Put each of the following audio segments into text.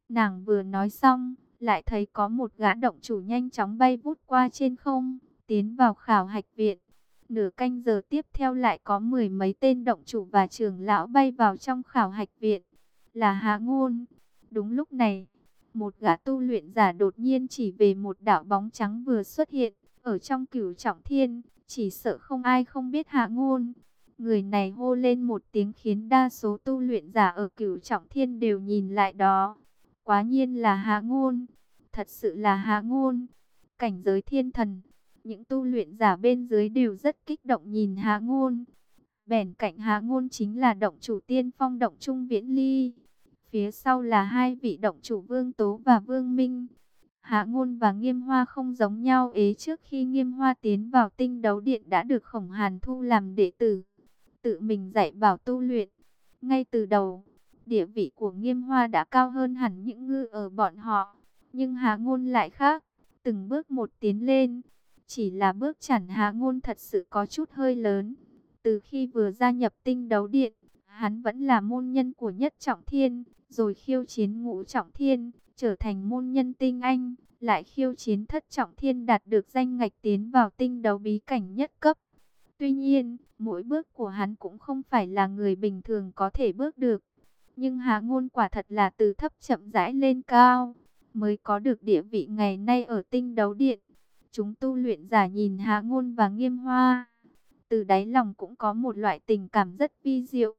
Nàng vừa nói xong, lại thấy có một gã động chủ nhanh chóng bay vút qua trên không, tiến vào khảo hạch viện. Nửa canh giờ tiếp theo lại có mười mấy tên động chủ và trưởng lão bay vào trong khảo hạch viện. Là Hạ Ngôn. Đúng lúc này, một gã tu luyện giả đột nhiên chỉ về một đạo bóng trắng vừa xuất hiện ở trong Cửu Trọng Thiên, chỉ sợ không ai không biết Hạ Ngôn. Người này hô lên một tiếng khiến đa số tu luyện giả ở Cửu Trọng Thiên đều nhìn lại đó. Quá nhiên là Hạ Ngôn, thật sự là Hạ Ngôn. Cảnh giới thiên thần, những tu luyện giả bên dưới đều rất kích động nhìn Hạ Ngôn. Bèn cạnh Hạ Ngôn chính là động chủ tiên phong động Trung Viễn Ly. Phía sau là hai vị động chủ Vương Tố và Vương Minh. Hạ Ngôn và Nghiêm Hoa không giống nhau trước khi Nghiêm Hoa tiến vào Tinh Đấu Điện đã được Khổng Hàn thu làm đệ tử, tự mình dạy bảo tu luyện. Ngay từ đầu, địa vị của Nghiêm Hoa đã cao hơn hẳn những ngư ở bọn họ. Nhưng Hạ Ngôn lại khác, từng bước một tiến lên. Chỉ là bước chản Hạ Ngôn thật sự có chút hơi lớn. Từ khi vừa gia nhập Tinh Đấu Điện, hắn vẫn là môn nhân của Nhất Trọng Thiên, rồi khiêu chiến Ngũ Trọng Thiên, trở thành môn nhân tinh anh, lại khiêu chiến Thất Trọng Thiên đạt được danh ngạch tiến vào tinh đấu bí cảnh nhất cấp. Tuy nhiên, mỗi bước của hắn cũng không phải là người bình thường có thể bước được. Nhưng Hạ Ngôn quả thật là từ thấp chậm rãi lên cao, mới có được địa vị ngày nay ở Tinh Đấu Điện. Chúng tu luyện giả nhìn Hạ Ngôn và Nghiêm Hoa, từ đáy lòng cũng có một loại tình cảm rất vi diệu.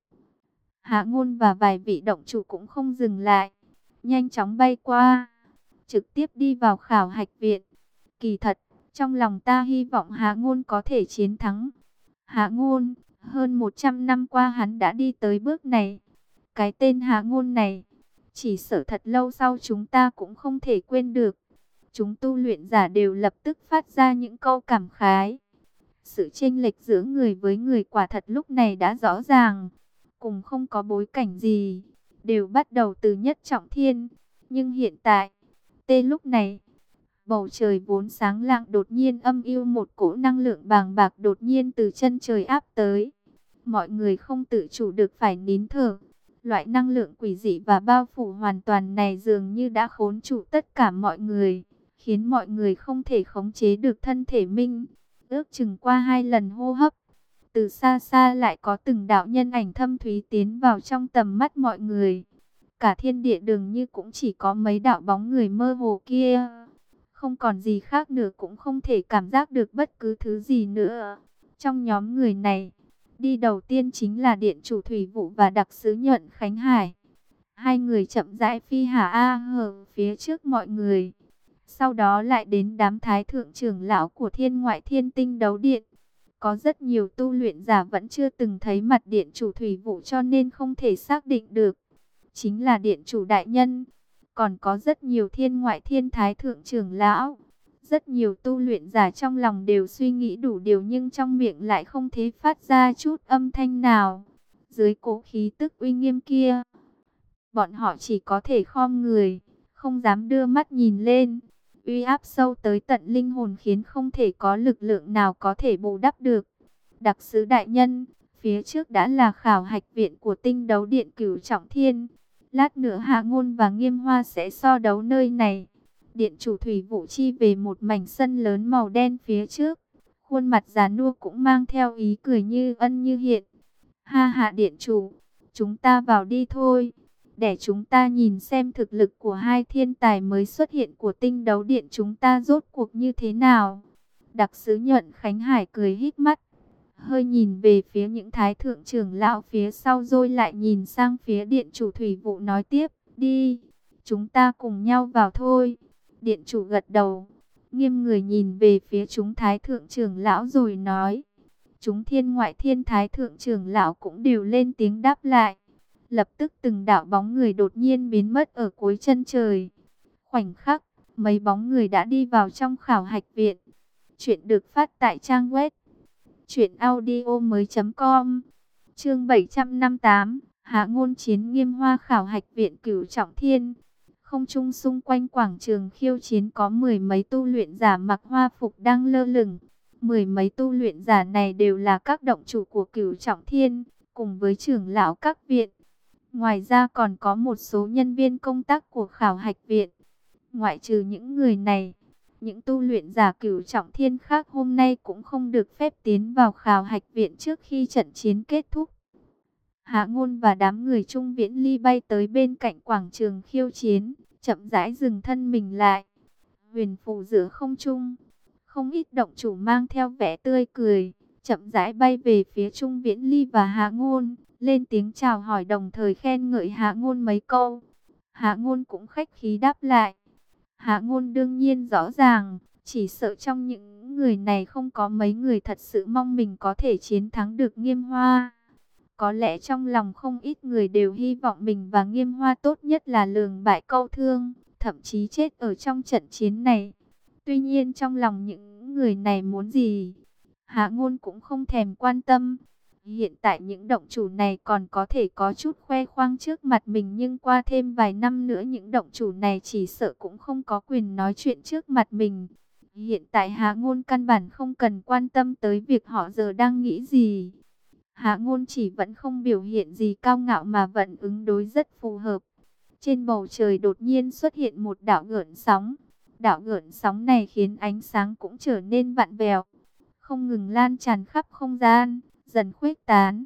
Hạ Ngôn và vài vị động chủ cũng không dừng lại, nhanh chóng bay qua, trực tiếp đi vào khảo hạch viện. Kỳ thật, trong lòng ta hy vọng Hạ Ngôn có thể chiến thắng. Hạ Ngôn, hơn 100 năm qua hắn đã đi tới bước này. Cái tên Hạ Ngôn này, chỉ sợ thật lâu sau chúng ta cũng không thể quên được. Chúng tu luyện giả đều lập tức phát ra những câu cảm khái. Sự chênh lệch giữa người với người quả thật lúc này đã rõ ràng. Cùng không có bối cảnh gì, đều bắt đầu từ Nhất Trọng Thiên. Nhưng hiện tại, lúc này, bầu trời vốn sáng lạng đột nhiên âm u, một cỗ năng lượng bàng bạc đột nhiên từ chân trời áp tới. Mọi người không tự chủ được phải nín thở. Loại năng lượng quỷ dị và bao phủ hoàn toàn này dường như đã khốn trụ tất cả mọi người, khiến mọi người không thể khống chế được thân thể mình. Ước chừng qua 2 lần hô hấp, từ xa xa lại có từng đạo nhân ảnh thâm thúy tiến vào trong tầm mắt mọi người. Cả thiên địa dường như cũng chỉ có mấy đạo bóng người mơ hồ kia. Không còn gì khác nữa, cũng không thể cảm giác được bất cứ thứ gì nữa. Trong nhóm người này, đi đầu tiên chính là Điện chủ Thủy Vụ và đặc sứ Nhuận Khánh Hải. Hai người chậm rãi phi hà hở phía trước mọi người. Sau đó lại đến đám thái thượng trưởng lão của Thiên Ngoại Thiên Tinh Đấu Điện. Có rất nhiều tu luyện giả vẫn chưa từng thấy mặt Điện chủ Thủy Vụ cho nên không thể xác định được chính là Điện chủ đại nhân. Còn có rất nhiều Thiên Ngoại Thiên thái thượng trưởng lão. Rất nhiều tu luyện giả trong lòng đều suy nghĩ đủ điều nhưng trong miệng lại không thể phát ra chút âm thanh nào. Dưới cố khí tức uy nghiêm kia, bọn họ chỉ có thể khom người, không dám đưa mắt nhìn lên. Uy áp sâu tới tận linh hồn khiến không thể có lực lượng nào có thể bù đắp được. Đặc sứ đại nhân, phía trước đã là khảo hạch viện của Tinh Đấu Điện Cửu Trọng Thiên. Lát nữa Hạ Ngôn và Nghiêm Hoa sẽ so đấu nơi này. Điện chủ Thủy Vụ chi về một mảnh sân lớn màu đen phía trước. Khuôn mặt già nua cũng mang theo ý cười như ân như hiện. Ha hạ điện chủ, chúng ta vào đi thôi. Để chúng ta nhìn xem thực lực của hai thiên tài mới xuất hiện của Tinh Đấu Điện chúng ta rốt cuộc như thế nào. Đặc sứ Nhuận Khánh Hải cười híp mắt, hơi nhìn về phía những thái thượng trưởng lão phía sau rồi lại nhìn sang phía Điện chủ Thủy Vụ nói tiếp, đi, chúng ta cùng nhau vào thôi. Điện chủ gật đầu, nghiêm người nhìn về phía chúng thái thượng trưởng lão rồi nói. Chúng Thiên Ngoại Thiên thái thượng trưởng lão cũng đều lên tiếng đáp lại. Lập tức từng đạo bóng người đột nhiên biến mất ở cuối chân trời. Khoảnh khắc, mấy bóng người đã đi vào trong khảo hạch viện. Chuyện được phát tại trang web truyệnaudiomoi.com. Chương 758, Hạ Ngôn chiến Nghiêm Hoa khảo hạch viện Cửu Trọng Thiên. Không trung xung quanh quảng trường khiêu chiến có mười mấy tu luyện giả mặc hoa phục đang lơ lửng. Mười mấy tu luyện giả này đều là các động chủ của Cửu Trọng Thiên, cùng với trưởng lão các viện. Ngoài ra còn có một số nhân viên công tác của khảo hạch viện. Ngoại trừ những người này, những tu luyện giả cửu trọng thiên khác hôm nay cũng không được phép tiến vào khảo hạch viện trước khi trận chiến kết thúc. Hạ Ngôn và đám người Trung Viễn Ly bay tới bên cạnh quảng trường khiêu chiến, chậm rãi dừng thân mình lại. Huyền phù giữa không trung, không ít động chủ mang theo vẻ tươi cười, chậm rãi bay về phía Trung Viễn Ly và Hạ Ngôn, lên tiếng chào hỏi đồng thời khen ngợi Hạ Ngôn mấy câu. Hạ Ngôn cũng khách khí đáp lại. Hạ Ngôn đương nhiên rõ ràng, chỉ sợ trong những người này không có mấy người thật sự mong mình có thể chiến thắng được Nghiêm Hoa. Có lẽ trong lòng không ít người đều hy vọng mình và Nghiêm Hoa tốt nhất là lường bại câu thương, thậm chí chết ở trong trận chiến này. Tuy nhiên trong lòng những người này muốn gì, Hạ Ngôn cũng không thèm quan tâm. Hiện tại những động chủ này còn có thể có chút khoe khoang trước mặt mình, nhưng qua thêm vài năm nữa những động chủ này chỉ sợ cũng không có quyền nói chuyện trước mặt mình. Hiện tại Hạ Ngôn căn bản không cần quan tâm tới việc họ giờ đang nghĩ gì. Hạ Ngôn chỉ vẫn không biểu hiện gì cao ngạo mà vẫn ứng đối rất phù hợp. Trên bầu trời đột nhiên xuất hiện một đạo gợn sóng. Đạo gợn sóng này khiến ánh sáng cũng trở nên vặn vẹo, không ngừng lan tràn khắp không gian, dần khuếch tán,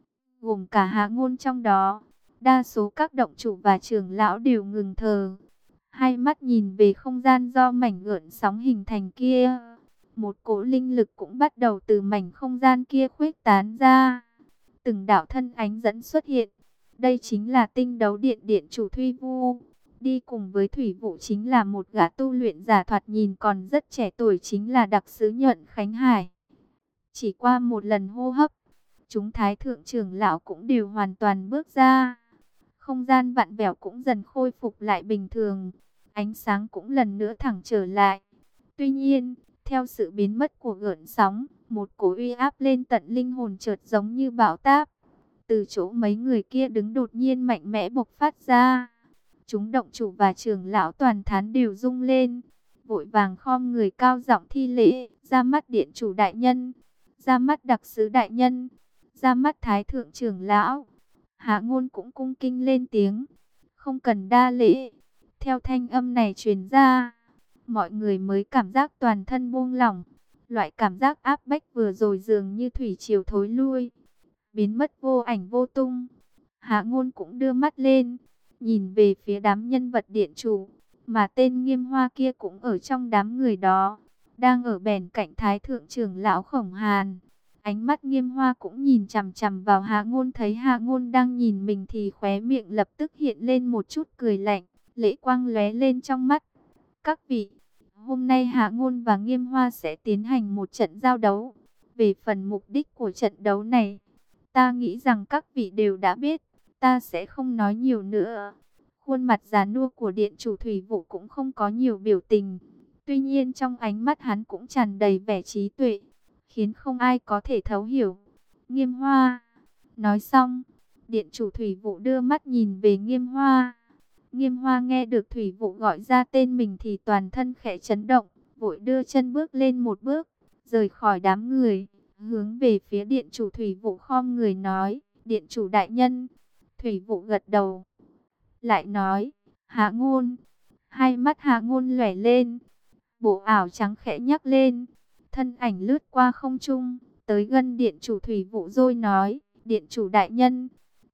gồm cả Hạ Ngôn trong đó. Đa số các động chủ và trưởng lão đều ngừng thở, hai mắt nhìn về không gian do mảnh gợn sóng hình thành kia. Một cỗ linh lực cũng bắt đầu từ mảnh không gian kia khuếch tán ra. Từng đạo thân ánh dẫn xuất hiện. Đây chính là Tinh Đấu Điện điện chủ Thuy Vu. Đi cùng với Thủy Vũ chính là một gã tu luyện giả thoạt nhìn còn rất trẻ tuổi, chính là đặc sứ Nhuận Khánh Hải. Chỉ qua một lần hô hấp, chúng thái thượng trưởng lão cũng đều hoàn toàn bước ra. Không gian vặn vẹo cũng dần khôi phục lại bình thường. Ánh sáng cũng lần nữa thẳng trở lại. Tuy nhiên, theo sự biến mất của gợn sóng, một cỗ uy áp lên tận linh hồn chợt giống như bão táp. Từ chỗ mấy người kia đứng đột nhiên mạnh mẽ bộc phát ra. Chúng động chủ và trưởng lão toàn thán đều rung lên, vội vàng khom người cao giọng thi lễ, ra mắt điện chủ đại nhân, ra mắt đặc sứ đại nhân, ra mắt thái thượng trưởng lão. Hạ Ngôn cũng cung kinh lên tiếng, không cần đa lễ. Theo thanh âm này truyền ra, mọi người mới cảm giác toàn thân buông lỏng. Loại cảm giác áp bách vừa rồi dường như thủy triều thối lui, biến mất vô ảnh vô tung. Hạ Ngôn cũng đưa mắt lên, nhìn về phía đám nhân vật điện chủ, mà tên Nghiêm Hoa kia cũng ở trong đám người đó, đang ở bên cạnh thái thượng trưởng lão Khổng Hàn. Ánh mắt Nghiêm Hoa cũng nhìn chằm chằm vào Hạ Ngôn, thấy Hạ Ngôn đang nhìn mình thì khóe miệng lập tức hiện lên một chút cười lạnh, lệ quang lóe lên trong mắt. Các vị, hôm nay Hạ Ngôn và Nghiêm Hoa sẽ tiến hành một trận giao đấu. Về phần mục đích của trận đấu này, ta nghĩ rằng các vị đều đã biết, ta sẽ không nói nhiều nữa. Khuôn mặt già nua của điện chủ Thủy Vũ cũng không có nhiều biểu tình. Tuy nhiên trong ánh mắt hắn cũng tràn đầy vẻ trí tuệ, khiến không ai có thể thấu hiểu. Nghiêm Hoa. Nói xong, điện chủ Thủy Vũ đưa mắt nhìn về Nghiêm Hoa. Nghiêm Hoa nghe được Thủy Vũ gọi ra tên mình thì toàn thân khẽ chấn động, vội đưa chân bước lên một bước, rời khỏi đám người, hướng về phía điện chủ Thủy Vũ khom người nói, điện chủ đại nhân. Thủy Vũ gật đầu, lại nói, Hạ Ngôn. Hai mắt Hạ Ngôn lóe lên, bộ ảo trắng khẽ nhắc lên, thân ảnh lướt qua không trung, tới gần điện chủ Thủy Vũ rồi nói, điện chủ đại nhân,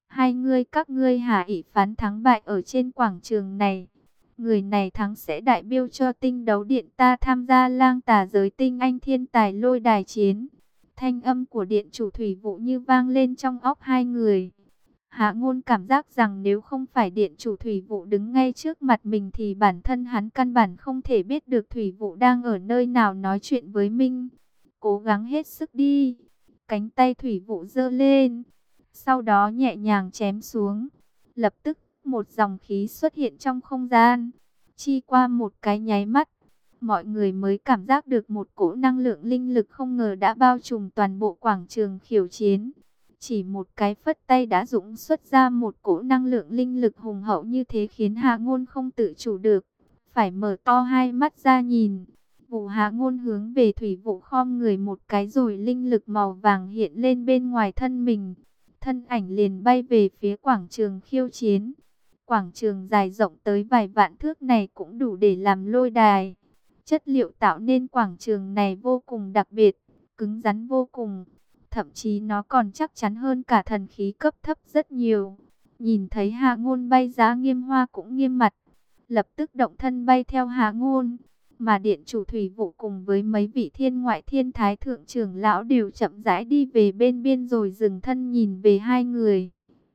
các ngươi hả ỷ phán thắng bại ở trên quảng trường này. Người này thắng sẽ đại biểu cho Tinh Đấu Điện ta tham gia lang tà giới tinh anh thiên tài lôi đài chiến. Thanh âm của điện chủ Thủy Vũ như vang lên trong óc hai người. Hạ Ngôn cảm giác rằng nếu không phải điện chủ Thủy Vũ đứng ngay trước mặt mình thì bản thân hắn căn bản không thể biết được Thủy Vũ đang ở nơi nào nói chuyện với mình. Cố gắng hết sức đi. Cánh tay Thủy Vũ giơ lên, sau đó nhẹ nhàng chém xuống. Lập tức, một dòng khí xuất hiện trong không gian. Chi qua một cái nháy mắt, mọi người mới cảm giác được một cỗ năng lượng linh lực không ngờ đã bao trùm toàn bộ quảng trường khiêu chiến. Chỉ một cái phất tay đã dũng xuất ra một cỗ năng lượng linh lực hùng hậu như thế, khiến Hạ Ngôn không tự chủ được, phải mở to hai mắt ra nhìn. Vũ Hạ Ngôn hướng về Thủy Vũ khom người một cái rồi linh lực màu vàng hiện lên bên ngoài thân mình. thân ảnh liền bay về phía quảng trường khiêu chiến. Quảng trường dài rộng tới vài vạn thước này cũng đủ để làm lôi đài. Chất liệu tạo nên quảng trường này vô cùng đặc biệt, cứng rắn vô cùng. Thậm chí nó còn chắc chắn hơn cả thần khí cấp thấp rất nhiều. Nhìn thấy Hạ Ngôn bay giá, Nghiêm Hoa cũng nghiêm mặt, lập tức động thân bay theo Hạ Ngôn. Mà điện chủ Thủy Vụ cùng với mấy vị thiên ngoại thiên thái thượng trưởng lão đều chậm rãi đi về bên biên rồi dừng thân nhìn về hai người.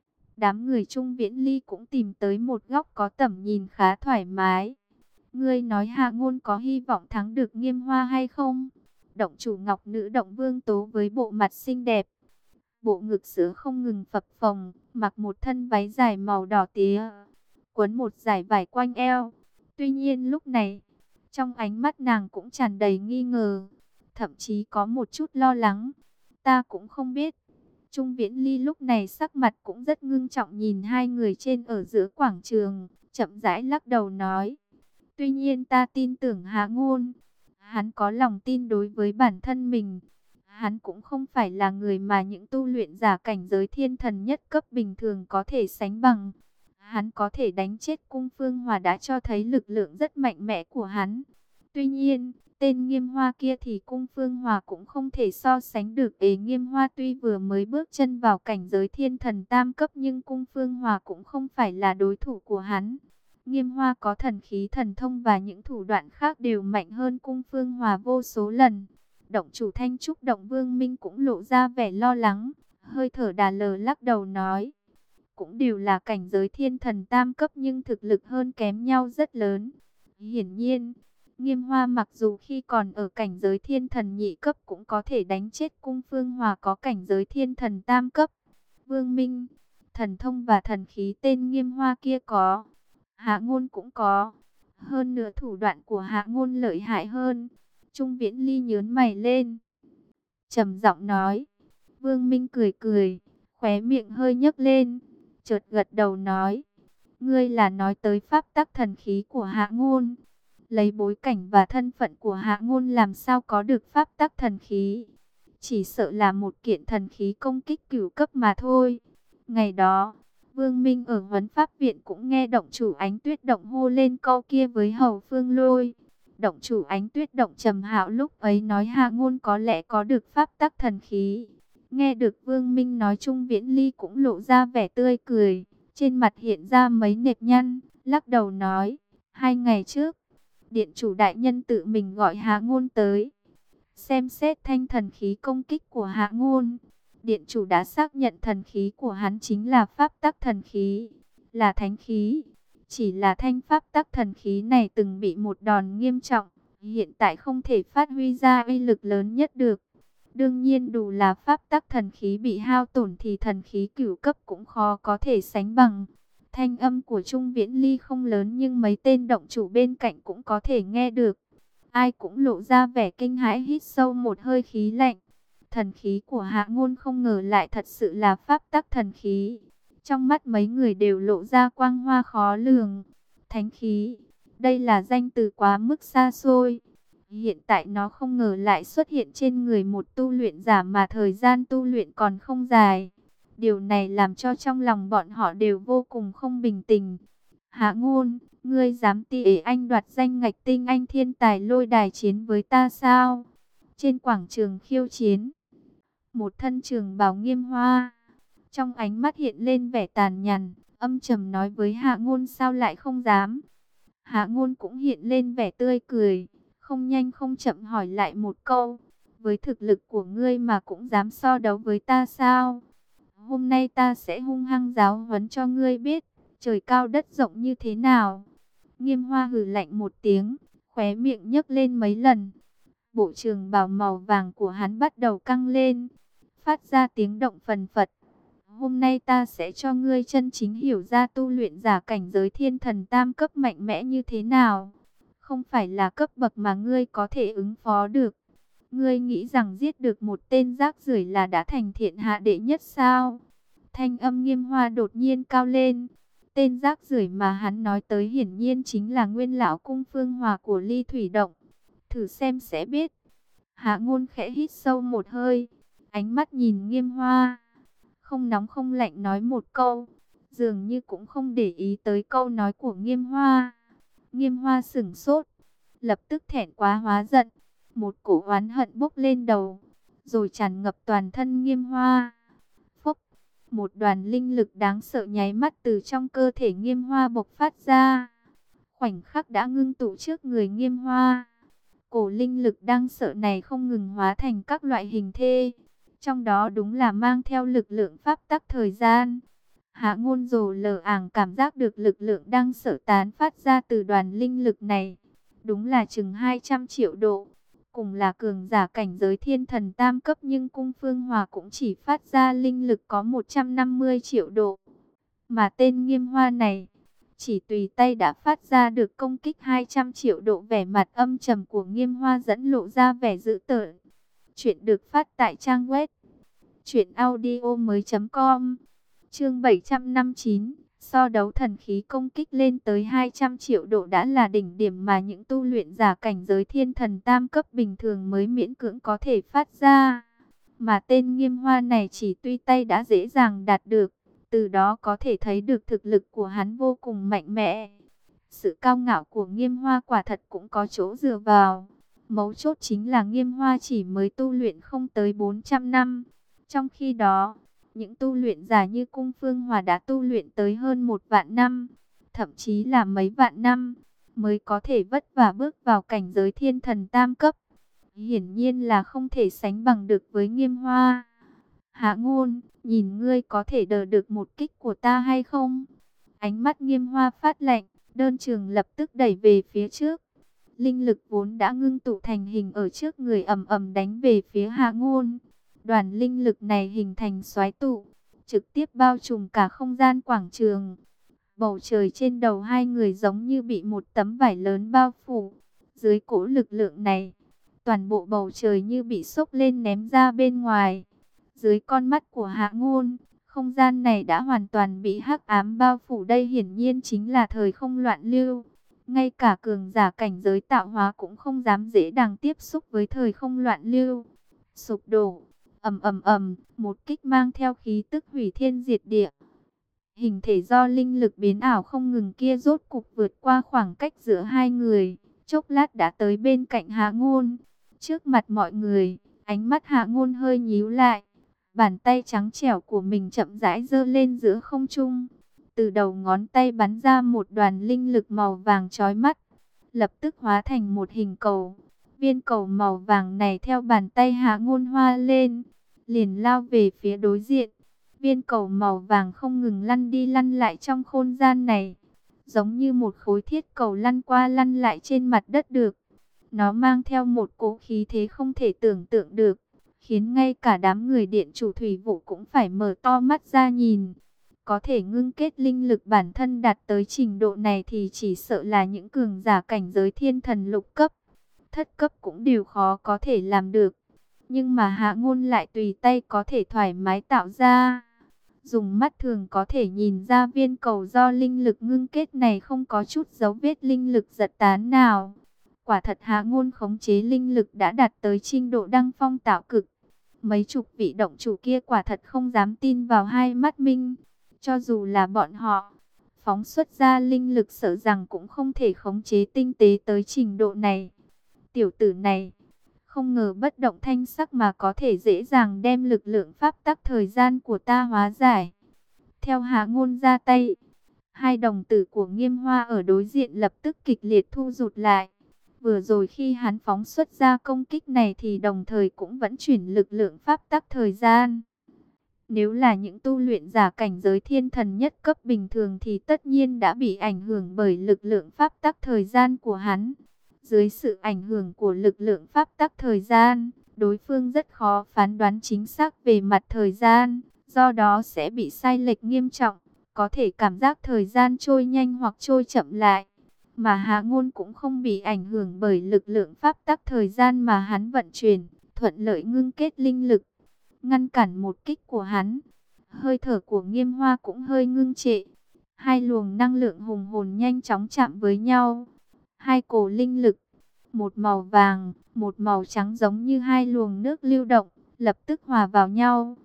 Đám người Trung Viễn Ly cũng tìm tới một góc có tầm nhìn khá thoải mái. Ngươi nói Hạ Ngôn có hy vọng thắng được Nghiêm Hoa hay không? Động chủ Ngọc Nữ Động Vương Tố với bộ mặt xinh đẹp, bộ ngực sữa không ngừng phập phồng, mặc một thân váy dài màu đỏ tía, quấn một dải vải quanh eo. Tuy nhiên lúc này, trong ánh mắt nàng cũng tràn đầy nghi ngờ, thậm chí có một chút lo lắng. Ta cũng không biết. Trung Viễn Ly lúc này sắc mặt cũng rất ngưng trọng nhìn hai người trên ở giữa quảng trường, chậm rãi lắc đầu nói. Tuy nhiên ta tin tưởng Hạ Ngôn. Hắn có lòng tin đối với bản thân mình. Hắn cũng không phải là người mà những tu luyện giả cảnh giới thiên thần nhất cấp bình thường có thể sánh bằng. Hắn có thể đánh chết Cung Phương Hòa đã cho thấy lực lượng rất mạnh mẽ của hắn. Tuy nhiên, tên Nghiêm Hoa kia thì Cung Phương Hòa cũng không thể so sánh được. Nghiêm Hoa tuy vừa mới bước chân vào cảnh giới thiên thần tam cấp nhưng Cung Phương Hòa cũng không phải là đối thủ của hắn. Nghiêm Hoa có thần khí thần thông và những thủ đoạn khác đều mạnh hơn Cung Phương Hòa vô số lần. Động chủ Thanh Trúc Động Vương Minh cũng lộ ra vẻ lo lắng, hơi thở đà lờ lắc đầu nói. Cũng đều là cảnh giới thiên thần tam cấp nhưng thực lực hơn kém nhau rất lớn. Hiển nhiên, Nghiêm Hoa mặc dù khi còn ở cảnh giới thiên thần nhị cấp cũng có thể đánh chết Cung Phương Hòa có cảnh giới thiên thần tam cấp. Vương Minh, thần thông và thần khí tên Nghiêm Hoa kia có, Hạ Ngôn cũng có. Hơn nữa thủ đoạn của Hạ Ngôn lợi hại hơn. Trung Viễn Ly nhướng mày lên, trầm giọng nói. Vương Minh cười cười, khóe miệng hơi nhếch lên, chợt gật đầu nói. Ngươi là nói tới pháp tắc thần khí của Hạ Ngôn. Lấy bối cảnh và thân phận của Hạ Ngôn làm sao có được pháp tắc thần khí. Chỉ sợ là một kiện thần khí công kích cửu cấp mà thôi. Ngày đó, Vương Minh ở Huấn Pháp Viện cũng nghe động chủ Ánh Tuyết Động hô lên câu kia với Hầu Phương Lôi. Động chủ Ánh Tuyết Động Trầm Hạo lúc ấy nói Hạ Ngôn có lẽ có được pháp tắc thần khí. Nghe được Vương Minh nói, Trung Viễn Ly cũng lộ ra vẻ tươi cười, trên mặt hiện ra mấy nếp nhăn, lắc đầu nói. 2 ngày trước, điện chủ đại nhân tự mình gọi Hạ Ngôn tới, xem xét thanh thần khí công kích của Hạ Ngôn. Điện chủ đã xác nhận thần khí của hắn chính là pháp tắc thần khí, là thánh khí. Chỉ là thanh pháp tắc thần khí này từng bị một đòn nghiêm trọng, hiện tại không thể phát huy ra uy lực lớn nhất được. Đương nhiên đủ là pháp tắc thần khí bị hao tổn thì thần khí cửu cấp cũng khó có thể sánh bằng. Thanh âm của Trung Viễn Ly không lớn nhưng mấy tên động chủ bên cạnh cũng có thể nghe được. Ai cũng lộ ra vẻ kinh hãi, hít sâu một hơi khí lạnh. Thần khí của Hạ Ngôn không ngờ lại thật sự là pháp tắc thần khí. Trong mắt mấy người đều lộ ra quang hoa khó lường. Thánh khí, đây là danh từ quá mức xa xôi. Hiện tại nó không ngờ lại xuất hiện trên người một tu luyện giả mà thời gian tu luyện còn không dài. Điều này làm cho trong lòng bọn họ đều vô cùng không bình tĩnh. Hạ Ngôn, ngươi dám tỉ anh đoạt danh ngạch tinh anh thiên tài lôi đài chiến với ta sao? Trên quảng trường khiêu chiến, một thân trường bào Nghiêm Hoa, trong ánh mắt hiện lên vẻ tàn nhẫn, âm trầm nói với Hạ Ngôn sao lại không dám. Hạ Ngôn cũng hiện lên vẻ tươi cười, không nhanh không chậm hỏi lại một câu. Với thực lực của ngươi mà cũng dám so đấu với ta sao? Hôm nay ta sẽ hung hăng giáo huấn cho ngươi biết, trời cao đất rộng như thế nào. Nghiêm Hoa hừ lạnh một tiếng, khóe miệng nhếch lên mấy lần. Bộ trường bào màu vàng của hắn bắt đầu căng lên, phát ra tiếng động phần phật. Hôm nay ta sẽ cho ngươi chân chính hiểu ra tu luyện giả cảnh giới thiên thần tam cấp mạnh mẽ như thế nào. Không phải là cấp bậc mà ngươi có thể ứng phó được. Ngươi nghĩ rằng giết được một tên rác rưởi là đã thành thiên hạ đệ nhất sao? Thanh âm Nghiêm Hoa đột nhiên cao lên. Tên rác rưởi mà hắn nói tới hiển nhiên chính là nguyên lão Cung Phương Hòa của Ly Thủy Động. Thử xem sẽ biết. Hạ Ngôn khẽ hít sâu một hơi, ánh mắt nhìn Nghiêm Hoa. không nóng không lạnh nói một câu, dường như cũng không để ý tới câu nói của Nghiêm Hoa. Nghiêm Hoa sửng sốt, lập tức thẹn quá hóa giận, một cổ oán hận bốc lên đầu, rồi tràn ngập toàn thân Nghiêm Hoa. Phốc, một đoàn linh lực đáng sợ nháy mắt từ trong cơ thể Nghiêm Hoa bộc phát ra, khoảnh khắc đã ngưng tụ trước người Nghiêm Hoa. Cổ linh lực đáng sợ này không ngừng hóa thành các loại hình thê, trong đó đúng là mang theo lực lượng pháp tắc thời gian. Hạ Ngôn Dồ lờ ảng cảm giác được lực lượng đang sở tán phát ra từ đoàn linh lực này. Đúng là chừng 200 triệu độ. Cùng là cường giả cảnh giới thiên thần tam cấp, nhưng Cung Phương Hòa cũng chỉ phát ra linh lực có 150 triệu độ. Mà tên Nghiêm Hoa này, chỉ tùy tay đã phát ra được công kích 200 triệu độ. Vẻ mặt âm trầm của Nghiêm Hoa dẫn lộ ra vẻ dữ tợn. Chuyện được phát tại trang web truyệnaudiomoi.com. Chương 759, so đấu thần khí công kích lên tới 200 triệu độ đã là đỉnh điểm mà những tu luyện giả cảnh giới thiên thần tam cấp bình thường mới miễn cưỡng có thể phát ra. Mà tên Nghiêm Hoa này chỉ tùy tay đã dễ dàng đạt được, từ đó có thể thấy được thực lực của hắn vô cùng mạnh mẽ. Sự cao ngạo của Nghiêm Hoa quả thật cũng có chỗ dựa vào. Mấu chốt chính là Nghiêm Hoa chỉ mới tu luyện không tới 400 năm. Trong khi đó, những tu luyện giả như Cung Phương Hòa đã tu luyện tới hơn 1.000 năm, thậm chí là mấy vạn năm, mới có thể vất vả bước vào cảnh giới thiên thần tam cấp. Hiển nhiên là không thể sánh bằng được với Nghiêm Hoa. Hạ Ngôn, nhìn ngươi có thể đỡ được một kích của ta hay không? Ánh mắt Nghiêm Hoa phát lạnh, đơn trường lập tức đẩy về phía trước. Linh lực vốn đã ngưng tụ thành hình ở trước người ầm ầm đánh về phía Hạ Ngôn. Đoàn linh lực này hình thành xoáy tụ, trực tiếp bao trùm cả không gian quảng trường. Bầu trời trên đầu hai người giống như bị một tấm vải lớn bao phủ. Dưới cỗ lực lượng này, toàn bộ bầu trời như bị xốc lên ném ra bên ngoài. Dưới con mắt của Hạ Ngôn, không gian này đã hoàn toàn bị hắc ám bao phủ. Đây hiển nhiên chính là thời không loạn lưu. Ngay cả cường giả cảnh giới tạo hóa cũng không dám dễ dàng tiếp xúc với thời không loạn lưu. Sụp đổ, ầm ầm ầm, một kích mang theo khí tức hủy thiên diệt địa. Hình thể do linh lực biến ảo không ngừng kia rốt cục vượt qua khoảng cách giữa hai người, chốc lát đã tới bên cạnh Hạ Ngôn. Trước mặt mọi người, ánh mắt Hạ Ngôn hơi nhíu lại, bàn tay trắng trẻo của mình chậm rãi giơ lên giữa không trung. Từ đầu ngón tay bắn ra một đoàn linh lực màu vàng chói mắt, lập tức hóa thành một hình cầu. Viên cầu màu vàng này theo bàn tay Hạ Ngôn hoa lên, liền lao về phía đối diện. Viên cầu màu vàng không ngừng lăn đi lăn lại trong không gian này, giống như một khối thiết cầu lăn qua lăn lại trên mặt đất được. Nó mang theo một cỗ khí thế không thể tưởng tượng được, khiến ngay cả đám người điện chủ thủy vụ cũng phải mở to mắt ra nhìn. Có thể ngưng kết linh lực bản thân đạt tới trình độ này thì chỉ sợ là những cường giả cảnh giới thiên thần lục cấp, thất cấp cũng đều khó có thể làm được. Nhưng mà Hạ Ngôn lại tùy tay có thể thoải mái tạo ra. Dùng mắt thường có thể nhìn ra viên cầu do linh lực ngưng kết này không có chút dấu vết linh lực giật tán nào. Quả thật Hạ Ngôn khống chế linh lực đã đạt tới trình độ đăng phong tạo cực. Mấy chục vị động chủ kia quả thật không dám tin vào hai mắt mình. Cho dù là bọn họ phóng xuất ra linh lực sợ rằng cũng không thể khống chế tinh tế tới trình độ này. Tiểu tử này, không ngờ bất động thanh sắc mà có thể dễ dàng đem lực lượng pháp tắc thời gian của ta hóa giải. Theo Hạ Ngôn ra tay, hai đồng tử của Nghiêm Hoa ở đối diện lập tức kịch liệt thu rụt lại. Vừa rồi khi hắn phóng xuất ra công kích này thì đồng thời cũng vẫn chuyển lực lượng pháp tắc thời gian. Nếu là những tu luyện giả cảnh giới thiên thần nhất cấp bình thường thì tất nhiên đã bị ảnh hưởng bởi lực lượng pháp tắc thời gian của hắn. Dưới sự ảnh hưởng của lực lượng pháp tắc thời gian, đối phương rất khó phán đoán chính xác về mặt thời gian, do đó sẽ bị sai lệch nghiêm trọng, có thể cảm giác thời gian trôi nhanh hoặc trôi chậm lại. Mà Hạ Ngôn cũng không bị ảnh hưởng bởi lực lượng pháp tắc thời gian mà hắn vận chuyển, thuận lợi ngưng kết linh lực, ngăn cản một kích của hắn. Hơi thở của Nghiêm Hoa cũng hơi ngưng trệ. Hai luồng năng lượng hùng hồn nhanh chóng chạm với nhau. Hai cổ linh lực, một màu vàng, một màu trắng giống như hai luồng nước lưu động, lập tức hòa vào nhau,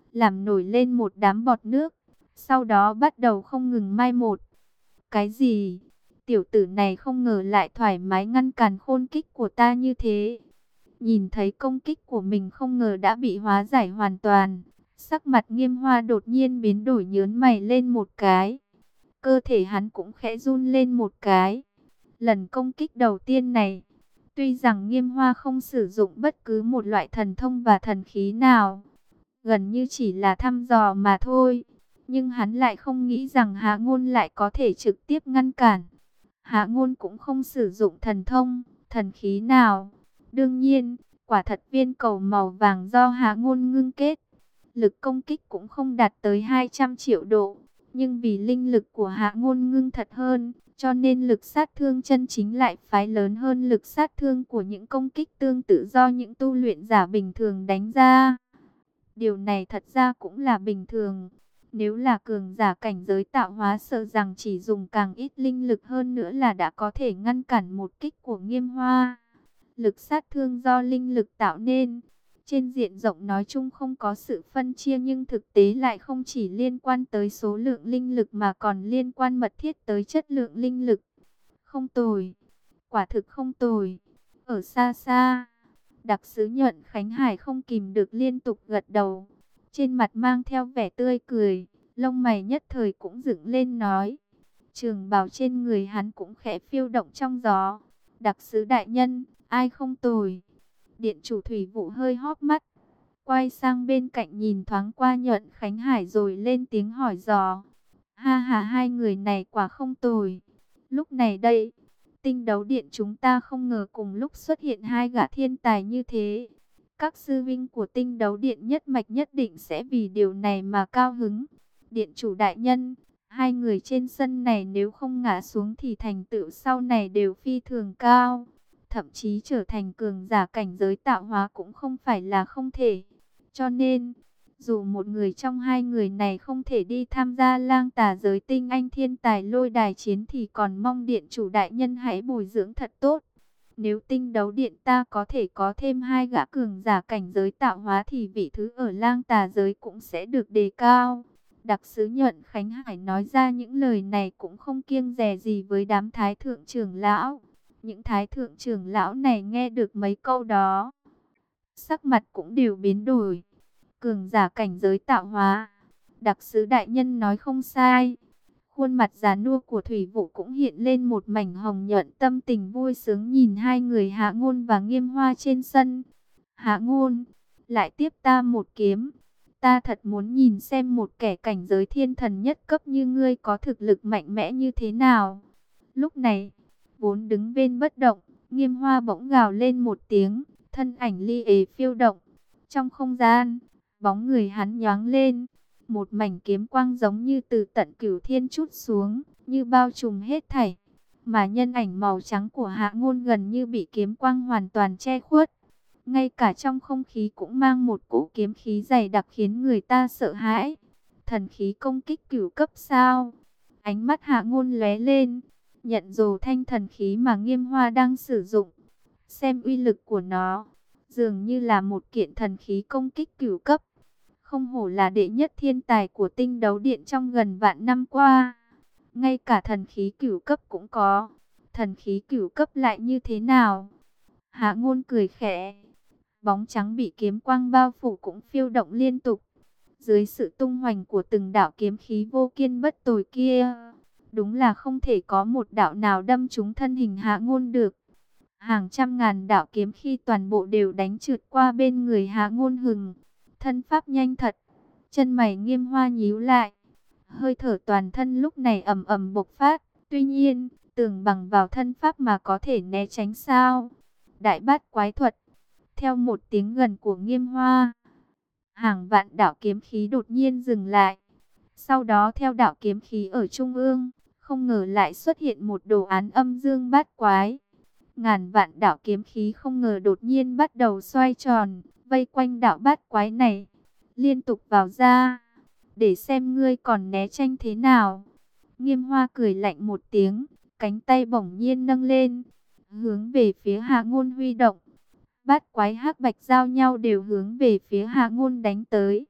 làm nổi lên một đám bọt nước, sau đó bắt đầu không ngừng mai một. Cái gì? Tiểu tử này không ngờ lại thoải mái ngăn cản khôn kích của ta như thế. Nhìn thấy công kích của mình không ngờ đã bị hóa giải hoàn toàn. Sắc mặt Nghiêm Hoa đột nhiên biến đổi, nhướng mày lên một cái. Cơ thể hắn cũng khẽ run lên một cái. Lần công kích đầu tiên này, tuy rằng Nghiêm Hoa không sử dụng bất cứ một loại thần thông và thần khí nào, gần như chỉ là thăm dò mà thôi. Nhưng hắn lại không nghĩ rằng Hạ Ngôn lại có thể trực tiếp ngăn cản. Hạ Ngôn cũng không sử dụng thần thông, thần khí nào. Đương nhiên, quả thật viên cầu màu vàng do Hạ Ngôn ngưng kết, lực công kích cũng không đạt tới 200 triệu độ. Nhưng vì linh lực của Hạ Ngôn ngưng thật hơn, cho nên lực sát thương chân chính lại phái lớn hơn lực sát thương của những công kích tương tự do những tu luyện giả bình thường đánh ra. Điều này thật ra cũng là bình thường. Nếu là cường giả cảnh giới tạo hóa, sợ rằng chỉ dùng càng ít linh lực hơn nữa là đã có thể ngăn cản một kích của Nghiêm Hoa. Lực sát thương do linh lực tạo nên, trên diện rộng nói chung không có sự phân chia, nhưng thực tế lại không chỉ liên quan tới số lượng linh lực mà còn liên quan mật thiết tới chất lượng linh lực. Không tồi, quả thực không tồi. Ở xa xa, đặc sứ Nhuận Khánh Hải không kìm được liên tục gật đầu, trên mặt mang theo vẻ tươi cười, lông mày nhất thời cũng dựng lên nói. Trường bào trên người hắn cũng khẽ phiêu động trong gió. Đặc sứ đại nhân, ai không tồi? Điện chủ Thủy Vụ hơi hóp mắt, quay sang bên cạnh nhìn thoáng qua Nhuận Khánh Hải rồi lên tiếng hỏi dò. Ha ha, hai người này quả không tồi. Lúc này đây, Tinh Đấu Điện chúng ta không ngờ cùng lúc xuất hiện hai gã thiên tài như thế. Các sư vinh của Tinh Đấu Điện nhất mạch nhất định sẽ vì điều này mà cao hứng. Điện chủ đại nhân, hai người trên sân này nếu không ngã xuống thì thành tựu sau này đều phi thường cao. Thậm chí trở thành cường giả cảnh giới tạo hóa cũng không phải là không thể. Cho nên, dù một người trong hai người này không thể đi tham gia lang tà giới tinh anh thiên tài lôi đài chiến thì còn mong điện chủ đại nhân hãy bồi dưỡng thật tốt. Nếu Tinh Đấu Điện ta có thể có thêm hai gã cường giả cảnh giới tạo hóa thì vị thứ ở lang tà giới cũng sẽ được đề cao. Đặc sứ Nhuận Khánh Hải nói ra những lời này cũng không kiêng dè gì với đám thái thượng trưởng lão. Những thái thượng trưởng lão này nghe được mấy câu đó, sắc mặt cũng đều biến đổi. Cường giả cảnh giới tạo hóa, đặc sứ đại nhân nói không sai. Khuôn mặt già nua của Thủy Vụ cũng hiện lên một mảnh hồng nhuận, tâm tình vui sướng nhìn hai người Hạ Ngôn và Nghiêm Hoa trên sân. Hạ Ngôn, lại tiếp ta một kiếm. Ta thật muốn nhìn xem một kẻ cảnh giới thiên thần nhất cấp như ngươi có thực lực mạnh mẽ như thế nào. Lúc này, vốn đứng bên bất động, Nghiêm Hoa bỗng gào lên một tiếng, thân ảnh ly ế phiêu động. Trong không gian, bóng người hắn nhoáng lên, một mảnh kiếm quang giống như từ tận cửu thiên trút xuống, như bao trùm hết thảy. Mà nhân ảnh màu trắng của Hạ Ngôn gần như bị kiếm quang hoàn toàn che khuất. Ngay cả trong không khí cũng mang một cỗ kiếm khí dày đặc khiến người ta sợ hãi. Thần khí công kích cửu cấp sao? Ánh mắt Hạ Ngôn lóe lên, nhận rồ thanh thần khí mà Nghiêm Hoa đang sử dụng. Xem uy lực của nó, dường như là một kiện thần khí công kích cửu cấp. Không hổ là đệ nhất thiên tài của Tinh Đấu Điện trong gần vạn năm qua. Ngay cả thần khí cửu cấp cũng có. Thần khí cửu cấp lại như thế nào? Hạ Ngôn cười khẽ. Bóng trắng bị kiếm quang bao phủ cũng phiêu động liên tục. Dưới sự tung hoành của từng đạo kiếm khí vô kiên bất tồi kia, đúng là không thể có một đạo nào đâm trúng thân hình Hạ Ngôn được. Hàng trăm ngàn đạo kiếm khi toàn bộ đều đánh trượt qua bên người Hạ Ngôn hừng. Thân pháp nhanh thật. Chân mày Nghiêm Hoa nhíu lại. Hơi thở toàn thân lúc này ầm ầm bộc phát. Tuy nhiên, tưởng bằng vào thân pháp mà có thể né tránh sao? Đại bát quái thuật. Theo một tiếng gần của Nghiêm Hoa, hàng vạn đạo kiếm khí đột nhiên dừng lại. Sau đó theo đạo kiếm khí ở trung ương, không ngờ lại xuất hiện một đồ án âm dương bát quái. Ngàn vạn đạo kiếm khí không ngờ đột nhiên bắt đầu xoay tròn, vây quanh đạo bát quái này, liên tục vào ra, để xem ngươi còn né tranh thế nào. Nghiêm Hoa cười lạnh một tiếng, cánh tay bỗng nhiên nâng lên, hướng về phía Hạ Ngôn huy động. Bát quái hắc bạch giao nhau đều hướng về phía Hạ Ngôn đánh tới.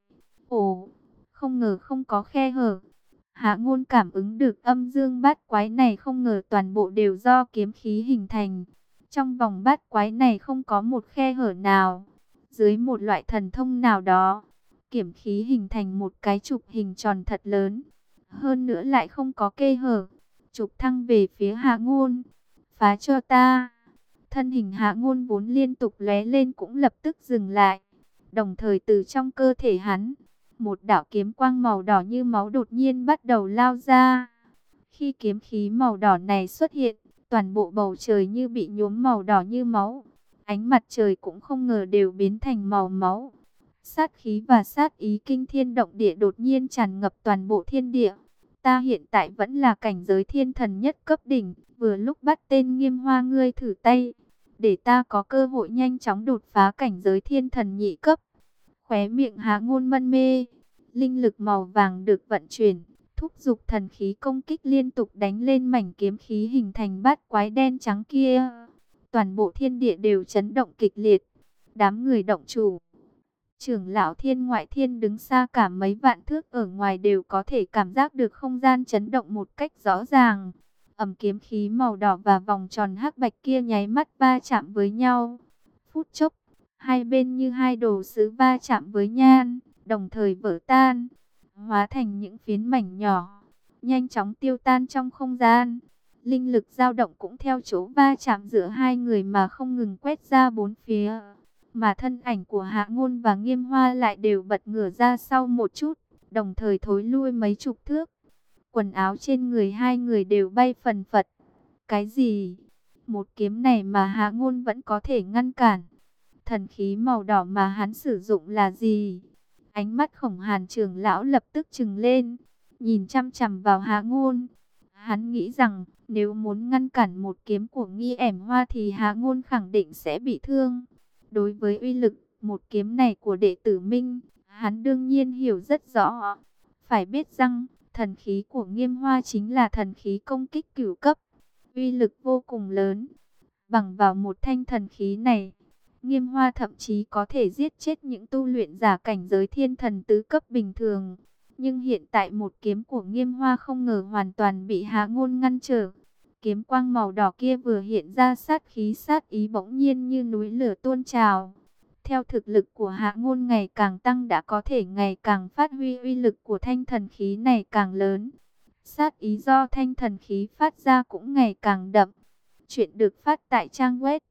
Ồ, không ngờ không có khe hở. Hạ Ngôn cảm ứng được âm dương bát quái này, không ngờ toàn bộ đều do kiếm khí hình thành. Trong vòng bát quái này không có một khe hở nào. Dưới một loại thần thông nào đó, kiếm khí hình thành một cái trục hình tròn thật lớn. Hơn nữa lại không có khe hở. Trục thăng về phía Hạ Ngôn. Phá cho ta. Thân hình Hạ Ngôn vốn liên tục lóe lên cũng lập tức dừng lại. Đồng thời từ trong cơ thể hắn, một đạo kiếm quang màu đỏ như máu đột nhiên bắt đầu lao ra. Khi kiếm khí màu đỏ này xuất hiện, toàn bộ bầu trời như bị nhuốm màu đỏ như máu. Ánh mặt trời cũng không ngờ đều biến thành màu máu. Sát khí và sát ý kinh thiên động địa đột nhiên tràn ngập toàn bộ thiên địa. Ta hiện tại vẫn là cảnh giới thiên thần nhất cấp đỉnh, vừa lúc bắt tên Nghiêm Hoa ngươi thử tay, để ta có cơ hội nhanh chóng đột phá cảnh giới thiên thần nhị cấp. Khóe miệng Hạ Ngôn mân mê, linh lực màu vàng được vận chuyển, thúc giục thần khí công kích liên tục đánh lên mảnh kiếm khí hình thành bát quái đen trắng kia. Toàn bộ thiên địa đều chấn động kịch liệt. Đám người động chủ, trưởng lão Thiên Ngoại Thiên đứng xa cả mấy vạn thước ở ngoài đều có thể cảm giác được không gian chấn động một cách rõ ràng. Kiếm khí màu đỏ và vòng tròn hắc bạch kia nháy mắt va chạm với nhau. Phút chốc, hai bên như hai đồ sứ va chạm với nhan, đồng thời vỡ tan, hóa thành những phiến mảnh nhỏ, nhanh chóng tiêu tan trong không gian. Linh lực dao động cũng theo chỗ va chạm giữa hai người mà không ngừng quét ra bốn phía. Mà thân ảnh của Hạ Ngôn và Nghiêm Hoa lại đều bật ngửa ra sau một chút, đồng thời thối lui mấy chục thước. Quần áo trên người hai người đều bay phần phật. Cái gì? Một kiếm này mà Hạ Ngôn vẫn có thể ngăn cản. Thần khí màu đỏ mà hắn sử dụng là gì? Ánh mắt Khổng Hàn trưởng lão lập tức trừng lên, nhìn chăm chằm vào Hạ Ngôn. Hắn nghĩ rằng nếu muốn ngăn cản một kiếm của Nghi ẻm Hoa thì Hạ Ngôn khẳng định sẽ bị thương. Đối với uy lực một kiếm này của đệ tử Minh, hắn đương nhiên hiểu rất rõ. Phải biết rằng thần khí của Nghiêm Hoa chính là thần khí công kích cửu cấp, uy lực vô cùng lớn. Bằng vào một thanh thần khí này, Nghiêm Hoa thậm chí có thể giết chết những tu luyện giả cảnh giới thiên thần tứ cấp bình thường. Nhưng hiện tại một kiếm của Nghiêm Hoa không ngờ hoàn toàn bị Hạ Ngôn ngăn trở. Kiếm quang màu đỏ kia vừa hiện ra, sát khí sát ý bỗng nhiên như núi lửa tuôn trào. Theo thực lực của Hạ Ngôn ngày càng tăng, đã có thể ngày càng phát huy uy lực của thanh thần khí này càng lớn. Sát ý do thanh thần khí phát ra cũng ngày càng đậm. Chuyện được phát tại trang web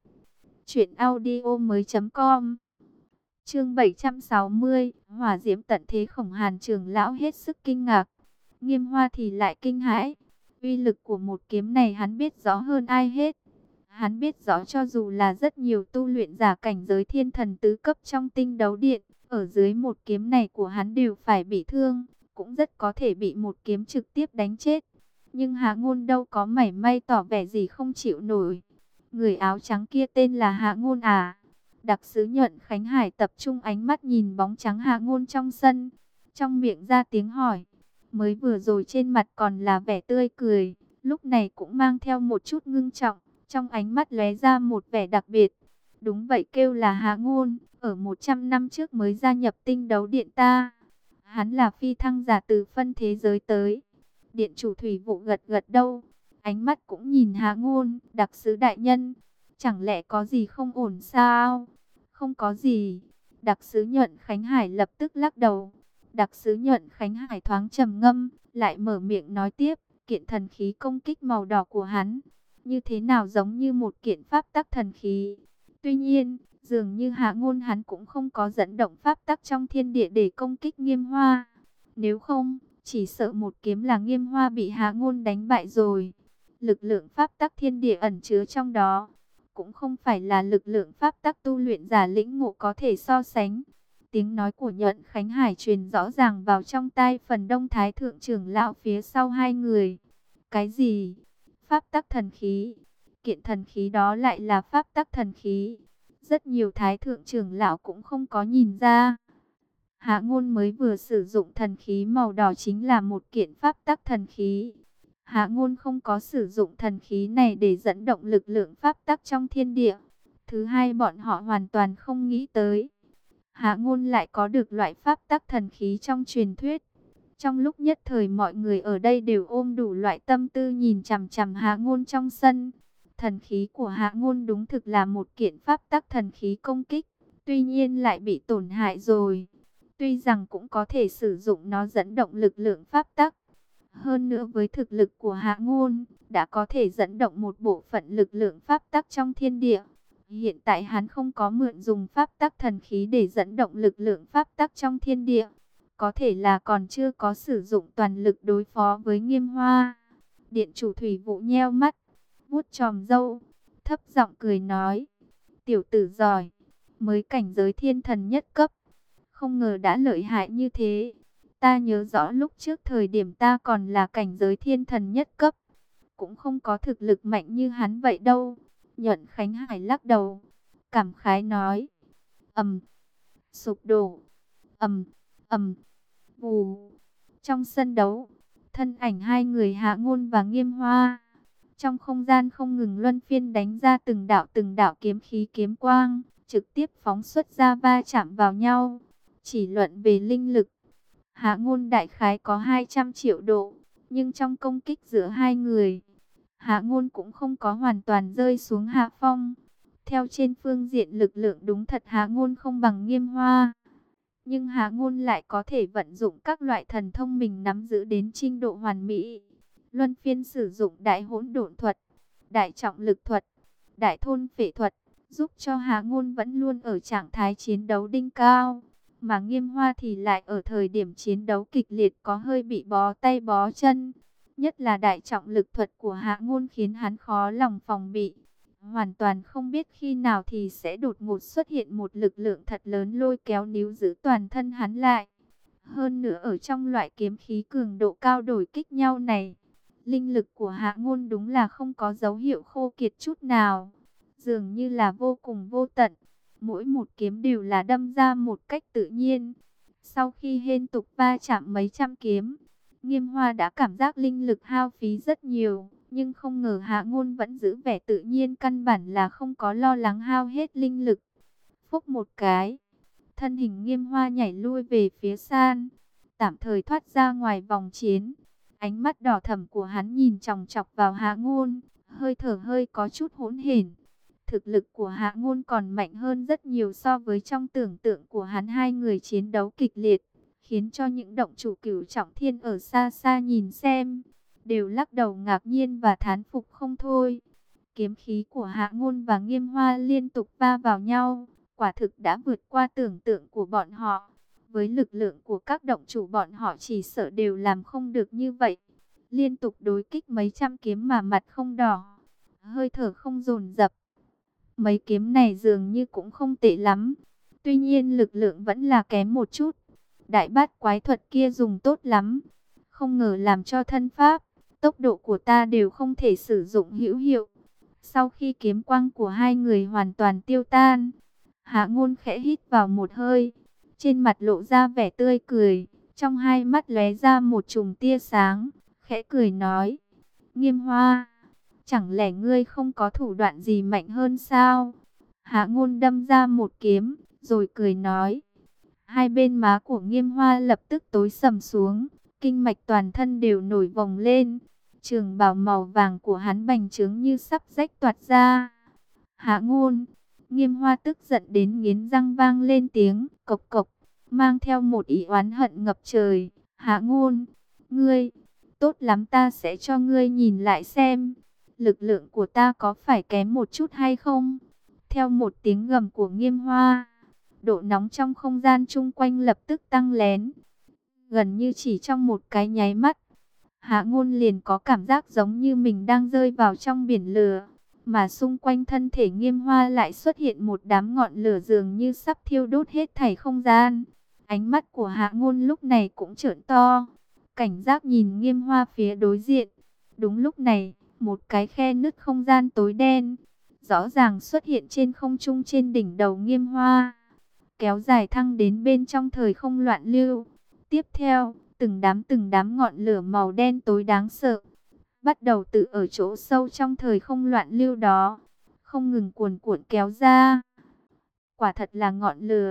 truyệnaudiomoi.com. Chương 760, Hỏa Diễm tận thế. Khổng Hàn trưởng lão hết sức kinh ngạc, Nghiêm Hoa thì lại kinh hãi. Uy lực của một kiếm này hắn biết rõ hơn ai hết. Hắn biết rõ cho dù là rất nhiều tu luyện giả cảnh giới thiên thần tứ cấp trong Tinh Đấu Điện, ở dưới một kiếm này của hắn đều phải bị thương, cũng rất có thể bị một kiếm trực tiếp đánh chết. Nhưng Hạ Ngôn đâu có mảy may tỏ vẻ gì không chịu nổi. Người áo trắng kia tên là Hạ Ngôn à? Đặc sứ Nhuận Khánh Hải tập trung ánh mắt nhìn bóng trắng Hạ Ngôn trong sân, trong miệng ra tiếng hỏi. Mới vừa rồi trên mặt còn là vẻ tươi cười, lúc này cũng mang theo một chút ngưng trọng, trong ánh mắt lóe ra một vẻ đặc biệt. Đúng vậy, kêu là Hạ Ngôn, ở 100 năm trước mới gia nhập Tinh Đấu Điện ta. Hắn là phi thăng giả từ phân thế giới tới. Điện chủ Thủy Vụ gật gật đầu, ánh mắt cũng nhìn Hạ Ngôn. Đặc sứ đại nhân, chẳng lẽ có gì không ổn sao? Không có gì. Đặc sứ Nhuận Khánh Hải lập tức lắc đầu. Đặc sứ Nhuận Khánh Hải thoáng trầm ngâm, lại mở miệng nói tiếp. Kiện thần khí công kích màu đỏ của hắn như thế nào giống như một kiện pháp tắc thần khí. Tuy nhiên, dường như Hạ Ngôn hắn cũng không có dẫn động pháp tắc trong thiên địa để công kích Nghiêm Hoa. Nếu không, chỉ sợ một kiếm là Nghiêm Hoa bị Hạ Ngôn đánh bại rồi. Lực lượng pháp tắc thiên địa ẩn chứa trong đó cũng không phải là lực lượng pháp tắc tu luyện giả lĩnh ngộ có thể so sánh. Tiếng nói của Nhuận Khánh Hải truyền rõ ràng vào trong tai phần đông thái thượng trưởng lão phía sau hai người. Cái gì? Pháp tắc thần khí? Kiện thần khí đó lại là pháp tắc thần khí? Rất nhiều thái thượng trưởng lão cũng không có nhìn ra. Hạ Ngôn mới vừa sử dụng thần khí màu đỏ chính là một kiện pháp tắc thần khí. Hạ Ngôn không có sử dụng thần khí này để dẫn động lực lượng pháp tắc trong thiên địa. Thứ hai, bọn họ hoàn toàn không nghĩ tới. Hạ Ngôn lại có được loại pháp tắc thần khí trong truyền thuyết. Trong lúc nhất thời mọi người ở đây đều ôm đủ loại tâm tư nhìn chằm chằm Hạ Ngôn trong sân. Thần khí của Hạ Ngôn đúng thực là một kiện pháp tắc thần khí công kích, tuy nhiên lại bị tổn hại rồi. Tuy rằng cũng có thể sử dụng nó dẫn động lực lượng pháp tắc. Hơn nữa với thực lực của Hạ Ngôn, đã có thể dẫn động một bộ phận lực lượng pháp tắc trong thiên địa. Hiện tại hắn không có mượn dùng pháp tắc thần khí để dẫn động lực lượng pháp tắc trong thiên địa. Có thể là còn chưa có sử dụng toàn lực đối phó với Nghiêm Hoa. Điện chủ Thủy Vũ nheo mắt, vuốt chòm râu, thấp giọng cười nói: tiểu tử giỏi, mới cảnh giới thiên thần nhất cấp, không ngờ đã lợi hại như thế. Ta nhớ rõ lúc trước thời điểm ta còn là cảnh giới thiên thần nhất cấp, cũng không có thực lực mạnh như hắn vậy đâu. Nhuận Khánh Hải lắc đầu, cảm khái nói: ầm, sụp đổ, ầm, ầm, vù. Trong sân đấu, thân ảnh hai người Hạ Ngôn và Nghiêm Hoa trong không gian không ngừng luân phiên đánh ra từng đạo kiếm khí kiếm quang, trực tiếp phóng xuất ra va chạm vào nhau. Chỉ luận về linh lực, Hạ Ngôn đại khái có 200 triệu độ, nhưng trong công kích giữa hai người, Hạ Ngôn cũng không có hoàn toàn rơi xuống hạ phong. Theo trên phương diện lực lượng đúng thật Hạ Ngôn không bằng Nghiêm Hoa, nhưng Hạ Ngôn lại có thể vận dụng các loại thần thông mình nắm giữ đến trình độ hoàn mỹ. Luân phiên sử dụng đại hỗn độn thuật, đại trọng lực thuật, đại thôn phệ thuật, giúp cho Hạ Ngôn vẫn luôn ở trạng thái chiến đấu đỉnh cao. Mà Nghiêm Hoa thì lại ở thời điểm chiến đấu kịch liệt có hơi bị bó tay bó chân. Nhất là đại trọng lực thuật của Hạ Ngôn khiến hắn khó lòng phòng bị. Hoàn toàn không biết khi nào thì sẽ đột ngột xuất hiện một lực lượng thật lớn lôi kéo níu giữ toàn thân hắn lại. Hơn nữa ở trong loại kiếm khí cường độ cao đổi kích nhau này, linh lực của Hạ Ngôn đúng là không có dấu hiệu khô kiệt chút nào, dường như là vô cùng vô tận. Mỗi một kiếm đều là đâm ra một cách tự nhiên. Sau khi liên tục va chạm mấy trăm kiếm, Nghiêm Hoa đã cảm giác linh lực hao phí rất nhiều, nhưng không ngờ Hạ Ngôn vẫn giữ vẻ tự nhiên, căn bản là không có lo lắng hao hết linh lực. Phúc một cái, thân hình Nghiêm Hoa nhảy lui về phía san, tạm thời thoát ra ngoài vòng chiến. Ánh mắt đỏ thẫm của hắn nhìn chòng chọc vào Hạ Ngôn, hơi thở hơi có chút hỗn hển. Thực lực của Hạ Ngôn còn mạnh hơn rất nhiều so với trong tưởng tượng của hắn. Hai người chiến đấu kịch liệt, khiến cho những động chủ cửu trọng thiên ở xa xa nhìn xem, đều lắc đầu ngạc nhiên và thán phục không thôi. Kiếm khí của Hạ Ngôn và Nghiêm Hoa liên tục va vào nhau, quả thực đã vượt qua tưởng tượng của bọn họ. Với lực lượng của các động chủ bọn họ chỉ sợ đều làm không được như vậy. Liên tục đối kích mấy trăm kiếm mà mặt không đỏ, hơi thở không dồn dập. Mấy kiếm này dường như cũng không tệ lắm, tuy nhiên lực lượng vẫn là kém một chút. Đại bát quái thuật kia dùng tốt lắm, không ngờ làm cho thân pháp, tốc độ của ta đều không thể sử dụng hữu hiệu. Sau khi kiếm quang của hai người hoàn toàn tiêu tan, Hạ Ngôn khẽ hít vào một hơi, trên mặt lộ ra vẻ tươi cười, trong hai mắt lóe ra một chùm tia sáng, khẽ cười nói: Nghiêm Hoa, chẳng lẽ ngươi không có thủ đoạn gì mạnh hơn sao? Hạ Ngôn đâm ra một kiếm, rồi cười nói. Hai bên má của Nghiêm Hoa lập tức tối sầm xuống, kinh mạch toàn thân đều nổi vòng lên. Trường bào màu vàng của hắn bành trướng như sắp rách toạc ra. Hạ Ngôn! Nghiêm Hoa tức giận đến nghiến răng, vang lên tiếng cộc cộc, mang theo một ý oán hận ngập trời. Hạ Ngôn! Ngươi! Tốt lắm, ta sẽ cho ngươi nhìn lại xem lực lượng của ta có phải kém một chút hay không. Theo một tiếng gầm của Nghiêm Hoa, độ nóng trong không gian chung quanh lập tức tăng lén. Gần như chỉ trong một cái nháy mắt, Hạ Ngôn liền có cảm giác giống như mình đang rơi vào trong biển lửa, mà xung quanh thân thể Nghiêm Hoa lại xuất hiện một đám ngọn lửa dường như sắp thiêu đốt hết thảy không gian. Ánh mắt của Hạ Ngôn lúc này cũng trợn to, cảnh giác nhìn Nghiêm Hoa phía đối diện. Đúng lúc này, một cái khe nứt không gian tối đen rõ ràng xuất hiện trên không trung trên đỉnh đầu Nghiêm Hoa, kéo dài thăng đến bên trong thời không loạn lưu. Tiếp theo, từng đám ngọn lửa màu đen tối đáng sợ bắt đầu tự ở chỗ sâu trong thời không loạn lưu đó không ngừng cuồn cuộn kéo ra. Quả thật là ngọn lửa,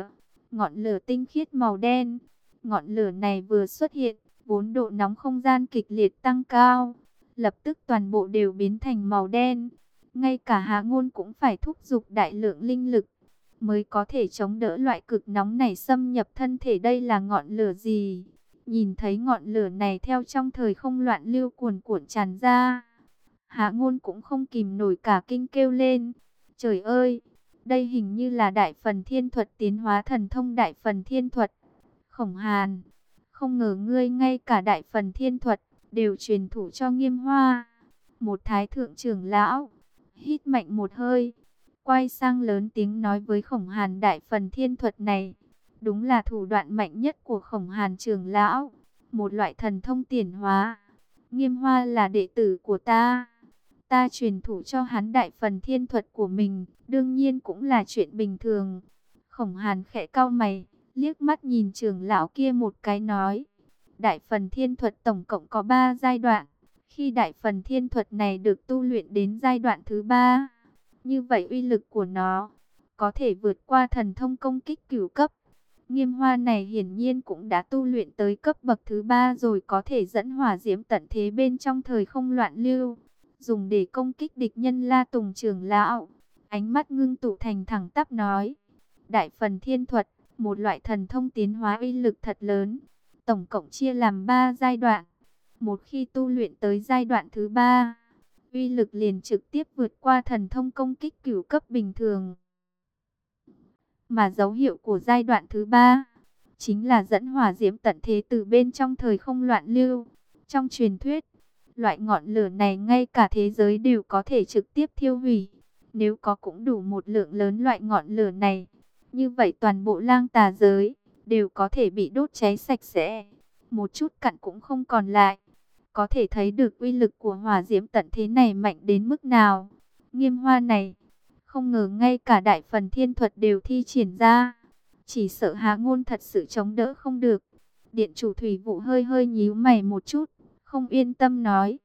ngọn lửa tinh khiết màu đen. Ngọn lửa này vừa xuất hiện, vốn độ nóng không gian kịch liệt tăng cao, lập tức toàn bộ đều biến thành màu đen. Ngay cả Hạ Ngôn cũng phải thúc giục đại lượng linh lực mới có thể chống đỡ loại cực nóng này xâm nhập thân thể. Đây là ngọn lửa gì? Nhìn thấy ngọn lửa này theo trong thời không loạn lưu cuồn cuộn tràn ra, Hạ Ngôn cũng không kìm nổi cả kinh kêu lên. Trời ơi, đây hình như là Đại Phần Thiên Thuật, tiến hóa thần thông Đại Phần Thiên Thuật. Khổng Hàn, không ngờ ngươi ngay cả Đại Phần Thiên Thuật đều truyền thụ cho Nghiêm Hoa. Một thái thượng trưởng lão hít mạnh một hơi, quay sang lớn tiếng nói với Khổng Hàn, Đại Phần Thiên Thuật này đúng là thủ đoạn mạnh nhất của Khổng Hàn trưởng lão, một loại thần thông tiền hóa. Nghiêm Hoa là đệ tử của ta, ta truyền thụ cho hắn Đại Phần Thiên Thuật của mình, đương nhiên cũng là chuyện bình thường. Khổng Hàn khẽ cau mày, liếc mắt nhìn trưởng lão kia một cái nói, Đại Phần Thiên Thuật tổng cộng có 3 giai đoạn. Khi Đại Phần Thiên Thuật này được tu luyện đến giai đoạn thứ 3, như vậy uy lực của nó có thể vượt qua thần thông công kích cửu cấp. Nghiêm Hoa này hiển nhiên cũng đã tu luyện tới cấp bậc thứ 3 rồi, có thể dẫn hỏa diễm tận thế bên trong thời không loạn lưu, dùng để công kích địch nhân. La Tùng trưởng lão ánh mắt ngưng tụ thành thẳng tắp nói, Đại Phần Thiên Thuật, một loại thần thông tiến hóa uy lực thật lớn, tổng cộng chia làm 3 giai đoạn. Một khi tu luyện tới giai đoạn thứ 3, uy lực liền trực tiếp vượt qua thần thông công kích cửu cấp bình thường. Mà dấu hiệu của giai đoạn thứ 3 chính là dẫn hỏa diễm tận thế từ bên trong thời không loạn lưu. Trong truyền thuyết, loại ngọn lửa này ngay cả thế giới đều có thể trực tiếp thiêu hủy. Nếu có cũng đủ một lượng lớn loại ngọn lửa này, như vậy toàn bộ Lang Tà giới đều có thể bị đốt cháy sạch sẽ, một chút cặn cũng không còn lại. Có thể thấy được uy lực của hỏa diễm tận thế này mạnh đến mức nào. Nghiêm Hoa này, không ngờ ngay cả Đại Phần Thiên Thuật đều thi triển ra, chỉ sợ Hạ Ngôn thật sự chống đỡ không được. Điện chủ Thủy Vụ hơi hơi nhíu mày một chút, không yên tâm nói,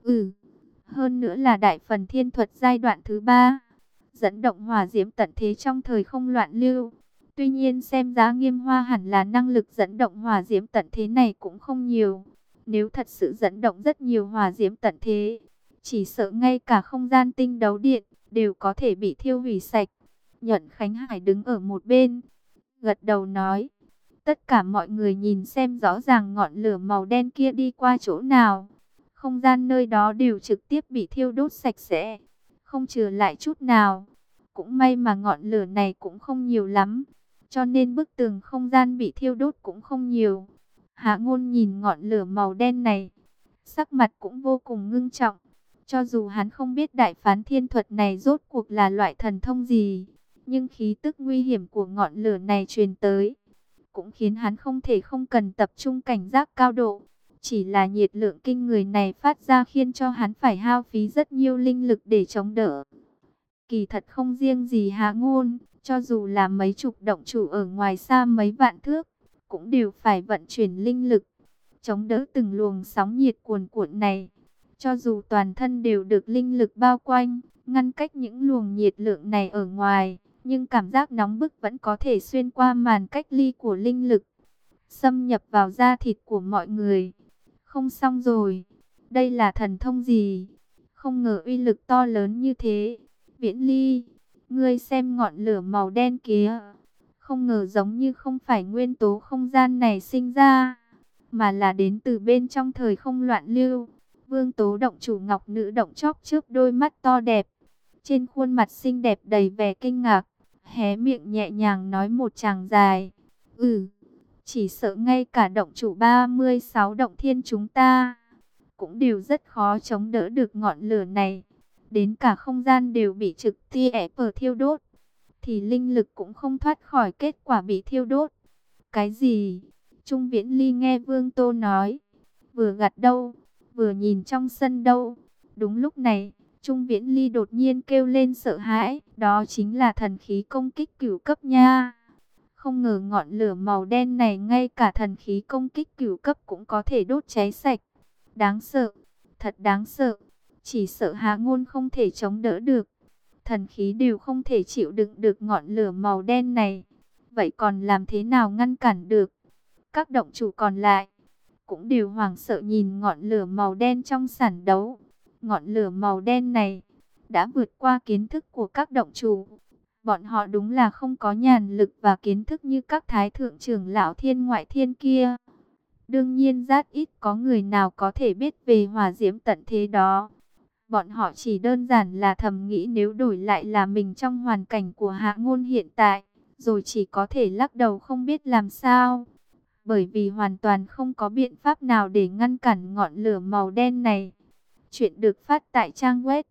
hơn nữa là Đại Phần Thiên Thuật giai đoạn thứ 3, dẫn động hỏa diễm tận thế trong thời không loạn lưu. Tuy nhiên xem giá Nghiêm Hoa hẳn là năng lực dẫn động hỏa diễm tận thế này cũng không nhiều. Nếu thật sự dẫn động rất nhiều hỏa diễm tận thế, chỉ sợ ngay cả không gian tinh đấu điện đều có thể bị thiêu hủy sạch. Nhuận Khánh Hải đứng ở một bên, gật đầu nói, tất cả mọi người nhìn xem rõ ràng ngọn lửa màu đen kia đi qua chỗ nào. Không gian nơi đó đều trực tiếp bị thiêu đốt sạch sẽ, không trừ lại chút nào. Cũng may mà ngọn lửa này cũng không nhiều lắm, cho nên bức tường không gian bị thiêu đốt cũng không nhiều. Hạ Ngôn nhìn ngọn lửa màu đen này, sắc mặt cũng vô cùng ngưng trọng. Cho dù hắn không biết Đại Phán Thiên Thuật này rốt cuộc là loại thần thông gì, nhưng khí tức nguy hiểm của ngọn lửa này truyền tới, cũng khiến hắn không thể không cần tập trung cảnh giác cao độ. Chỉ là nhiệt lượng kinh người này phát ra khiến cho hắn phải hao phí rất nhiều linh lực để chống đỡ. Kỳ thật không riêng gì Hạ Ngôn, cho dù là mấy chục động chủ ở ngoài xa mấy vạn thước, cũng đều phải vận chuyển linh lực, chống đỡ từng luồng sóng nhiệt cuồn cuộn này. Cho dù toàn thân đều được linh lực bao quanh, ngăn cách những luồng nhiệt lượng này ở ngoài, nhưng cảm giác nóng bức vẫn có thể xuyên qua màn cách ly của linh lực, xâm nhập vào da thịt của mọi người. Không xong rồi, đây là thần thông gì? Không ngờ uy lực to lớn như thế. Viễn Ly, ngươi xem ngọn lửa màu đen kia, không ngờ giống như không phải nguyên tố không gian này sinh ra, mà là đến từ bên trong thời không loạn lưu. Vương Tố động chủ Ngọc Nữ động chóp chớp đôi mắt to đẹp, trên khuôn mặt xinh đẹp đầy vẻ kinh ngạc, hé miệng nhẹ nhàng nói một tràng dài. Chỉ sợ ngay cả động chủ 36 động thiên chúng ta cũng đều rất khó chống đỡ được ngọn lửa này. Đến cả không gian đều bị trực tiếp thiêu đốt, thì linh lực cũng không thoát khỏi kết quả bị thiêu đốt. Cái gì? Trung Viễn Ly nghe Vương Tô nói, vừa gật đầu, vừa nhìn trong sân đâu. Đúng lúc này, Trung Viễn Ly đột nhiên kêu lên sợ hãi, đó chính là thần khí công kích cửu cấp nha. Không ngờ ngọn lửa màu đen này ngay cả thần khí công kích cửu cấp cũng có thể đốt cháy sạch. Đáng sợ, thật đáng sợ, chỉ sợ Hạ Ngôn không thể chống đỡ được. Thần khí đều không thể chịu đựng được ngọn lửa màu đen này. vậy còn làm thế nào ngăn cản được? Các động chủ còn lại cũng đều hoảng sợ nhìn ngọn lửa màu đen trong sàn đấu. Ngọn lửa màu đen này đã vượt qua kiến thức của các động chủ. Bọn họ đúng là không có nhàn lực và kiến thức như các thái thượng trưởng lão thiên ngoại thiên kia. Đương nhiên rất ít có người nào có thể biết về hỏa diễm tận thế đó. Bọn họ chỉ đơn giản là thầm nghĩ nếu đổi lại là mình trong hoàn cảnh của Hạ Ngôn hiện tại, rồi chỉ có thể lắc đầu không biết làm sao. Bởi vì hoàn toàn không có biện pháp nào để ngăn cản ngọn lửa màu đen này. Chuyện được phát tại trang web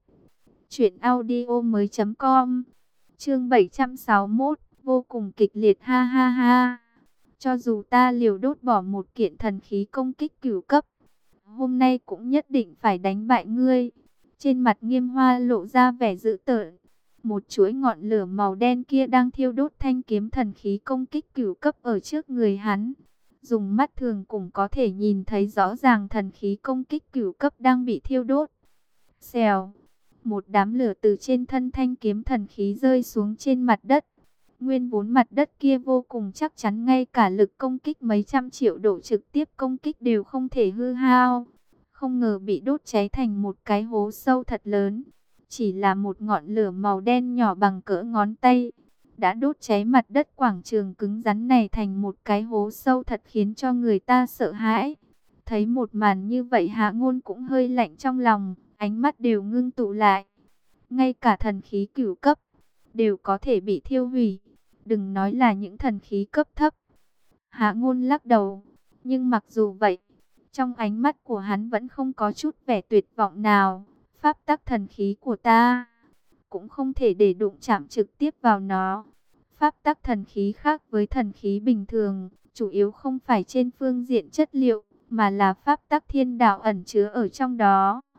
truyệnaudiomoi.com. Chương 761, vô cùng kịch liệt ha ha ha. Cho dù ta liều đốt bỏ một kiện thần khí công kích cửu cấp, hôm nay cũng nhất định phải đánh bại ngươi. Trên mặt Nghiêm Hoa lộ ra vẻ dữ tợn. Một chuỗi ngọn lửa màu đen kia đang thiêu đốt thanh kiếm thần khí công kích cửu cấp ở trước người hắn. Dùng mắt thường cũng có thể nhìn thấy rõ ràng thần khí công kích cửu cấp đang bị thiêu đốt. Xèo, một đám lửa từ trên thân thanh kiếm thần khí rơi xuống trên mặt đất. Nguyên vốn mặt đất kia vô cùng chắc chắn, ngay cả lực công kích mấy trăm triệu độ trực tiếp công kích đều không thể hư hao. Không ngờ bị đốt cháy thành một cái hố sâu thật lớn. Chỉ là một ngọn lửa màu đen nhỏ bằng cỡ ngón tay đã đốt cháy mặt đất quảng trường cứng rắn này thành một cái hố sâu thật, khiến cho người ta sợ hãi. Thấy một màn như vậy, Hạ Ngôn cũng hơi lạnh trong lòng, ánh mắt đều ngưng tụ lại. Ngay cả thần khí cửu cấp đều có thể bị thiêu hủy, đừng nói là những thần khí cấp thấp. Hạ Ngôn lắc đầu, nhưng mặc dù vậy, trong ánh mắt của hắn vẫn không có chút vẻ tuyệt vọng nào. Pháp tắc thần khí của ta cũng không thể để đụng chạm trực tiếp vào nó. Pháp tắc thần khí khác với thần khí bình thường, chủ yếu không phải trên phương diện chất liệu, mà là pháp tắc thiên đạo ẩn chứa ở trong đó.